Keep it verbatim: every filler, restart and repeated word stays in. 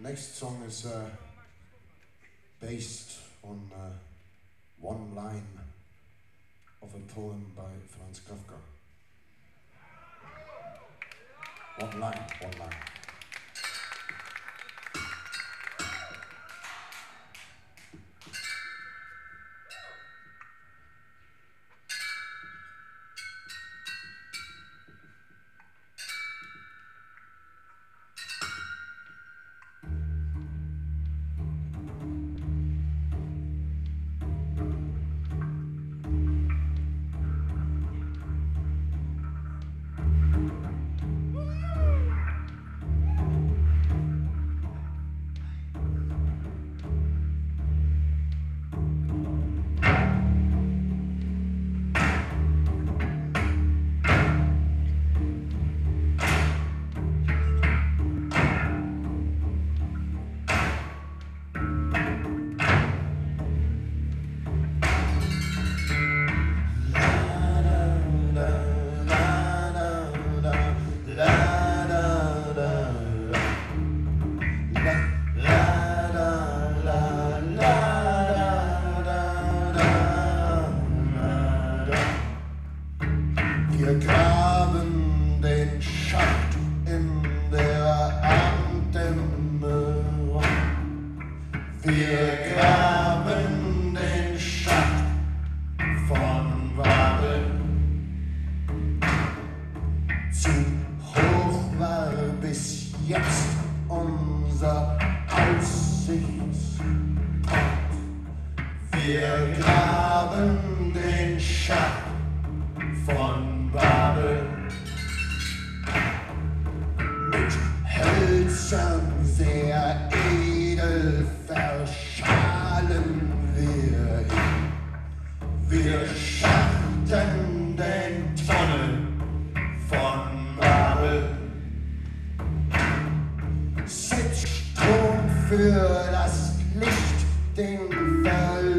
Next song is uh, based on uh, one line of a poem by Franz Kafka. One line, one line. Wir graben den Schacht in der Abenddämmerung. Wir graben den Schacht von Babel. Zu hoch war bis jetzt unser Aussichtspunkt. Wir graben den Schacht von Babel. Mit Hölzern sehr edel verschalen wir ihn. Wir schachten den Tunnel von Babel. Sitzstrom für das Licht, den Verlust.